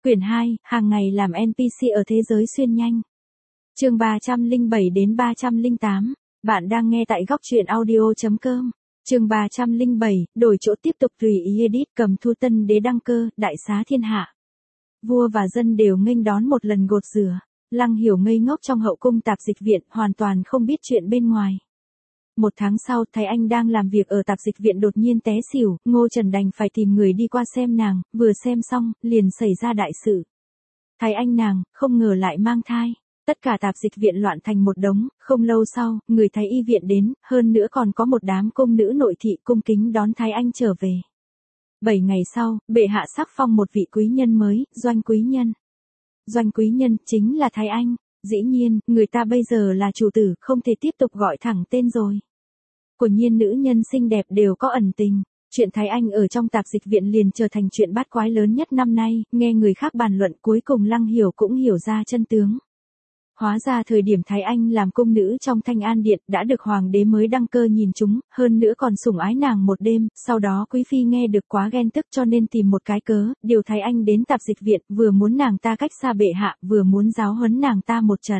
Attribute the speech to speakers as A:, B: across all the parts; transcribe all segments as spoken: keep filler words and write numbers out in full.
A: Quyển hai, hàng ngày làm en pê xê ở thế giới xuyên nhanh. Chương ba trăm lẻ bảy đến ba trăm lẻ tám. Bạn đang nghe tại góc truyện audio chấm com. Chương ba trăm lẻ bảy, đổi chỗ tiếp tục tùy ý edit cầm thu tân đế đăng cơ, đại xá thiên hạ. Vua và dân đều nghênh đón một lần gột rửa. Lăng Hiểu ngây ngốc trong hậu cung tạp dịch viện, hoàn toàn không biết chuyện bên ngoài. Một tháng sau, Thái Anh đang làm việc ở tạp dịch viện đột nhiên té xỉu, Ngô Trần đành phải tìm người đi qua xem nàng, vừa xem xong, liền xảy ra đại sự. Thái Anh nàng, không ngờ lại mang thai. Tất cả tạp dịch viện loạn thành một đống, không lâu sau, người Thái Y viện đến, hơn nữa còn có một đám cung nữ nội thị cung kính đón Thái Anh trở về. Bảy ngày sau, bệ hạ sắc phong một vị quý nhân mới, Doanh quý nhân. Doanh quý nhân chính là Thái Anh. Dĩ nhiên, người ta bây giờ là chủ tử, không thể tiếp tục gọi thẳng tên rồi. Quả nhiên nữ nhân xinh đẹp đều có ẩn tình. Chuyện Thái Anh ở trong tạp dịch viện liền trở thành chuyện bát quái lớn nhất năm nay, nghe người khác bàn luận cuối cùng Lăng Hiểu cũng hiểu ra chân tướng. Hóa ra thời điểm Thái Anh làm cung nữ trong Thanh An Điện đã được hoàng đế mới đăng cơ nhìn chúng, hơn nữa còn sủng ái nàng một đêm, sau đó quý phi nghe được quá ghen tức cho nên tìm một cái cớ, điều Thái Anh đến tạp dịch viện, vừa muốn nàng ta cách xa bệ hạ, vừa muốn giáo huấn nàng ta một trận.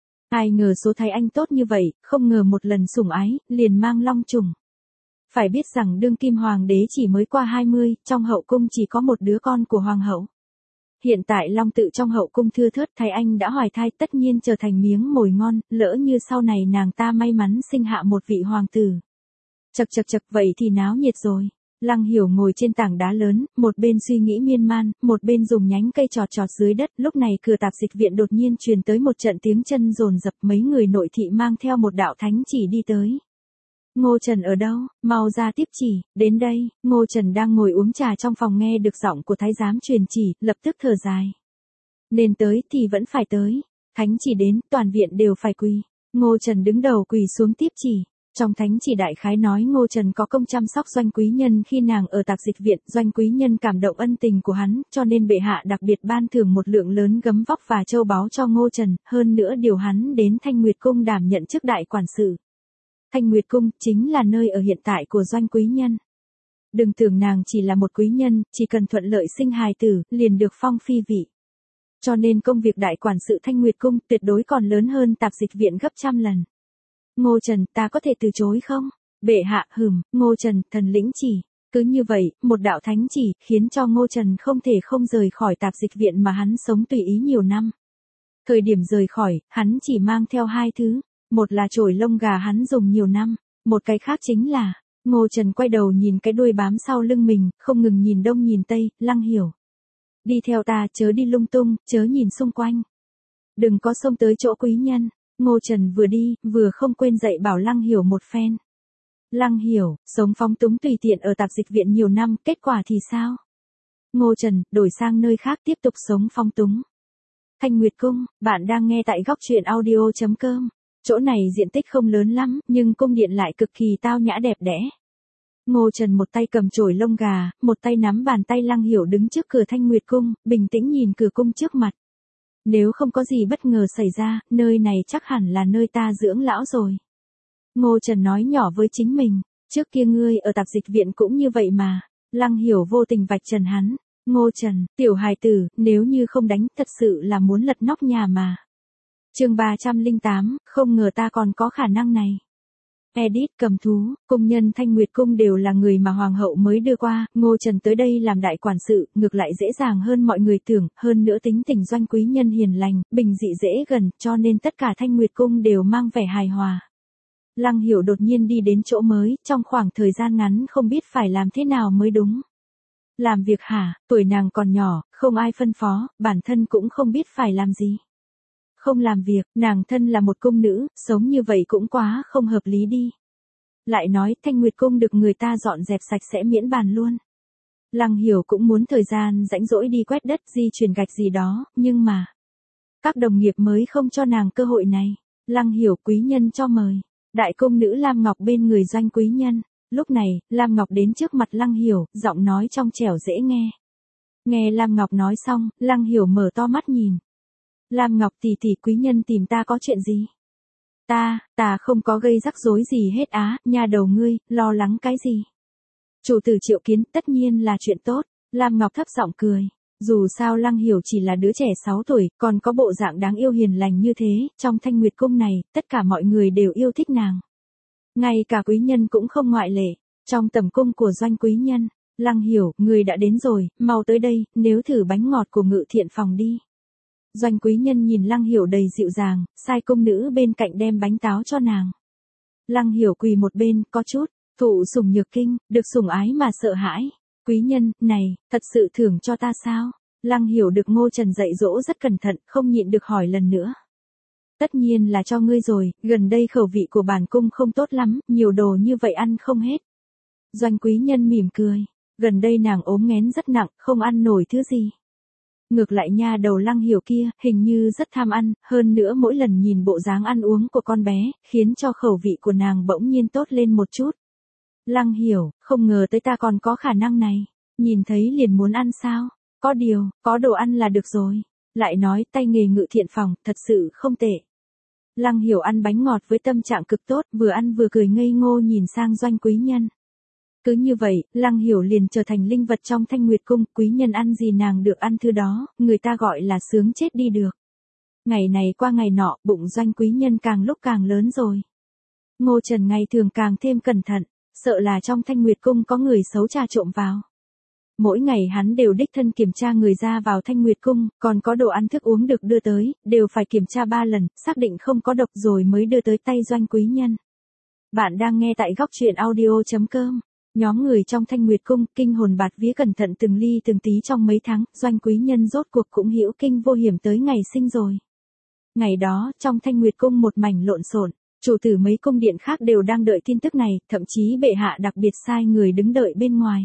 A: Ai ngờ số Thái Anh tốt như vậy, không ngờ một lần sủng ái, liền mang long trùng. Phải biết rằng đương kim hoàng đế chỉ mới qua hai mươi, trong hậu cung chỉ có một đứa con của hoàng hậu. Hiện tại long tự trong hậu cung thưa thớt, Thái Anh đã hoài thai, tất nhiên trở thành miếng mồi ngon, lỡ như sau này nàng ta may mắn sinh hạ một vị hoàng tử. Chật chật chật, vậy thì náo nhiệt rồi. Lăng Hiểu ngồi trên tảng đá lớn, một bên suy nghĩ miên man, một bên dùng nhánh cây chọt chọt dưới đất, lúc này cửa tạp dịch viện đột nhiên truyền tới một trận tiếng chân dồn dập, mấy người nội thị mang theo một đạo thánh chỉ đi tới. Ngô Trần ở đâu, mau ra tiếp chỉ, đến đây. Ngô Trần đang ngồi uống trà trong phòng nghe được giọng của thái giám truyền chỉ, lập tức thở dài. Nên tới thì vẫn phải tới, thánh chỉ đến, toàn viện đều phải quỳ. Ngô Trần đứng đầu quỳ xuống tiếp chỉ. Trong thánh chỉ đại khái nói Ngô Trần có công chăm sóc Doanh quý nhân khi nàng ở tạp dịch viện, Doanh quý nhân cảm động ân tình của hắn, cho nên bệ hạ đặc biệt ban thưởng một lượng lớn gấm vóc và châu báu cho Ngô Trần, hơn nữa điều hắn đến Thanh Nguyệt cung đảm nhận chức đại quản sự. Thanh Nguyệt cung chính là nơi ở hiện tại của Doanh quý nhân. Đừng tưởng nàng chỉ là một quý nhân, chỉ cần thuận lợi sinh hài tử, liền được phong phi vị. Cho nên công việc đại quản sự Thanh Nguyệt cung tuyệt đối còn lớn hơn tạp dịch viện gấp trăm lần. Ngô Trần, ta có thể từ chối không? Bệ hạ, hừm. Ngô Trần, thần lĩnh chỉ. Cứ như vậy, một đạo thánh chỉ, khiến cho Ngô Trần không thể không rời khỏi tạp dịch viện mà hắn sống tùy ý nhiều năm. Thời điểm rời khỏi, hắn chỉ mang theo hai thứ. Một là chổi lông gà hắn dùng nhiều năm, một cái khác chính là, Ngô Trần quay đầu nhìn cái đuôi bám sau lưng mình, không ngừng nhìn đông nhìn tây. Lăng Hiểu. Đi theo ta, chớ đi lung tung, chớ nhìn xung quanh. Đừng có xông tới chỗ quý nhân. Ngô Trần vừa đi, vừa không quên dạy bảo Lăng Hiểu một phen. Lăng Hiểu, sống phóng túng tùy tiện ở tạp dịch viện nhiều năm, kết quả thì sao? Ngô Trần, đổi sang nơi khác tiếp tục sống phóng túng. Thanh Nguyệt cung, bạn đang nghe tại góc truyện audio chấm com. Chỗ này diện tích không lớn lắm, nhưng cung điện lại cực kỳ tao nhã đẹp đẽ. Ngô Trần một tay cầm chổi lông gà, một tay nắm bàn tay Lăng Hiểu đứng trước cửa Thanh Nguyệt cung, bình tĩnh nhìn cửa cung trước mặt. Nếu không có gì bất ngờ xảy ra, nơi này chắc hẳn là nơi ta dưỡng lão rồi. Ngô Trần nói nhỏ với chính mình, trước kia ngươi ở tạp dịch viện cũng như vậy mà. Lăng Hiểu vô tình vạch trần hắn. Ngô Trần, tiểu hài tử, nếu như không đánh, thật sự là muốn lật nóc nhà mà. Chương ba trăm lẻ tám, không ngờ ta còn có khả năng này. Edit cầm thú, cung nhân Thanh Nguyệt cung đều là người mà hoàng hậu mới đưa qua, Ngô Trần tới đây làm đại quản sự, ngược lại dễ dàng hơn mọi người tưởng, hơn nữa tính tình Doanh quý nhân hiền lành, bình dị dễ gần, cho nên tất cả Thanh Nguyệt cung đều mang vẻ hài hòa. Lăng Hiểu đột nhiên đi đến chỗ mới, trong khoảng thời gian ngắn không biết phải làm thế nào mới đúng. Làm việc hả, tuổi nàng còn nhỏ, không ai phân phó, bản thân cũng không biết phải làm gì. Không làm việc, nàng thân là một cung nữ, sống như vậy cũng quá không hợp lý đi. Lại nói Thanh Nguyệt cung được người ta dọn dẹp sạch sẽ miễn bàn luôn. Lăng Hiểu cũng muốn thời gian rãnh rỗi đi quét đất, di chuyển gạch gì đó, nhưng mà các đồng nghiệp mới không cho nàng cơ hội này. Lăng Hiểu, quý nhân cho mời. Đại cung nữ Lam Ngọc bên người Doanh quý nhân. Lúc này, Lam Ngọc đến trước mặt Lăng Hiểu, giọng nói trong trẻo dễ nghe. Nghe Lam Ngọc nói xong, Lăng Hiểu mở to mắt nhìn. Lam Ngọc tỷ tỷ, quý nhân tìm ta có chuyện gì? Ta, ta không có gây rắc rối gì hết á, nha đầu ngươi, lo lắng cái gì? Chủ tử triệu kiến, tất nhiên là chuyện tốt. Lam Ngọc thấp giọng cười. Dù sao Lăng Hiểu chỉ là đứa trẻ sáu tuổi, còn có bộ dạng đáng yêu hiền lành như thế, trong Thanh Nguyệt Cung này, tất cả mọi người đều yêu thích nàng. Ngay cả quý nhân cũng không ngoại lệ. Trong tầm cung của Doanh quý nhân, Lăng Hiểu, người đã đến rồi, mau tới đây, nếu thử bánh ngọt của Ngự Thiện phòng đi. Doanh quý nhân nhìn Lăng Hiểu đầy dịu dàng, sai cung nữ bên cạnh đem bánh táo cho nàng. Lăng Hiểu quỳ một bên, có chút, thụ sủng nhược kinh, được sủng ái mà sợ hãi. Quý nhân, này, thật sự thưởng cho ta sao? Lăng Hiểu được Ngô Trần dạy dỗ rất cẩn thận, không nhịn được hỏi lần nữa. Tất nhiên là cho ngươi rồi, gần đây khẩu vị của bản cung không tốt lắm, nhiều đồ như vậy ăn không hết. Doanh quý nhân mỉm cười, gần đây nàng ốm nghén rất nặng, không ăn nổi thứ gì. Ngược lại nha đầu Lăng Hiểu kia, hình như rất tham ăn, hơn nữa mỗi lần nhìn bộ dáng ăn uống của con bé, khiến cho khẩu vị của nàng bỗng nhiên tốt lên một chút. Lăng Hiểu, không ngờ tới ta còn có khả năng này, nhìn thấy liền muốn ăn sao, có điều, có đồ ăn là được rồi. Lại nói tay nghề Ngự Thiện phòng, thật sự không tệ. Lăng Hiểu ăn bánh ngọt với tâm trạng cực tốt, vừa ăn vừa cười ngây ngô nhìn sang Doanh quý nhân. Cứ như vậy, Lăng Hiểu liền trở thành linh vật trong Thanh Nguyệt Cung, quý nhân ăn gì nàng được ăn thứ đó, người ta gọi là sướng chết đi được. Ngày này qua ngày nọ, bụng Doanh quý nhân càng lúc càng lớn rồi. Ngô Trần ngày thường càng thêm cẩn thận, sợ là trong Thanh Nguyệt Cung có người xấu trà trộm vào. Mỗi ngày hắn đều đích thân kiểm tra người ra vào Thanh Nguyệt Cung, còn có đồ ăn thức uống được đưa tới, đều phải kiểm tra ba lần, xác định không có độc rồi mới đưa tới tay Doanh quý nhân. Bạn đang nghe tại góc truyện audio chấm com. Nhóm người trong Thanh Nguyệt Cung, kinh hồn bạt vía cẩn thận từng ly từng tí trong mấy tháng, Doanh quý nhân rốt cuộc cũng hữu kinh vô hiểm tới ngày sinh rồi. Ngày đó, trong Thanh Nguyệt Cung một mảnh lộn xộn, chủ tử mấy cung điện khác đều đang đợi tin tức này, thậm chí bệ hạ đặc biệt sai người đứng đợi bên ngoài.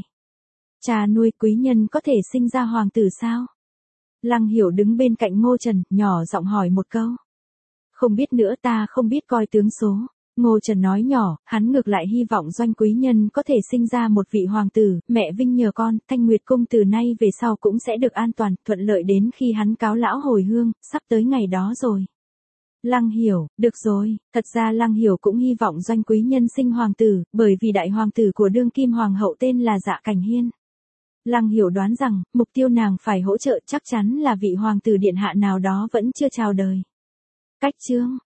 A: Cha nuôi quý nhân có thể sinh ra hoàng tử sao? Lăng Hiểu đứng bên cạnh Ngô Trần, nhỏ giọng hỏi một câu. Không biết nữa, ta không biết coi tướng số. Ngô Trần nói nhỏ, hắn ngược lại hy vọng Doanh quý nhân có thể sinh ra một vị hoàng tử, mẹ vinh nhờ con, Thanh Nguyệt Cung từ nay về sau cũng sẽ được an toàn, thuận lợi đến khi hắn cáo lão hồi hương, sắp tới ngày đó rồi. Lăng Hiểu, được rồi, thật ra Lăng Hiểu cũng hy vọng Doanh quý nhân sinh hoàng tử, bởi vì đại hoàng tử của đương kim hoàng hậu tên là Dạ Cảnh Hiên. Lăng Hiểu đoán rằng, mục tiêu nàng phải hỗ trợ chắc chắn là vị hoàng tử điện hạ nào đó vẫn chưa chào đời. Cách chương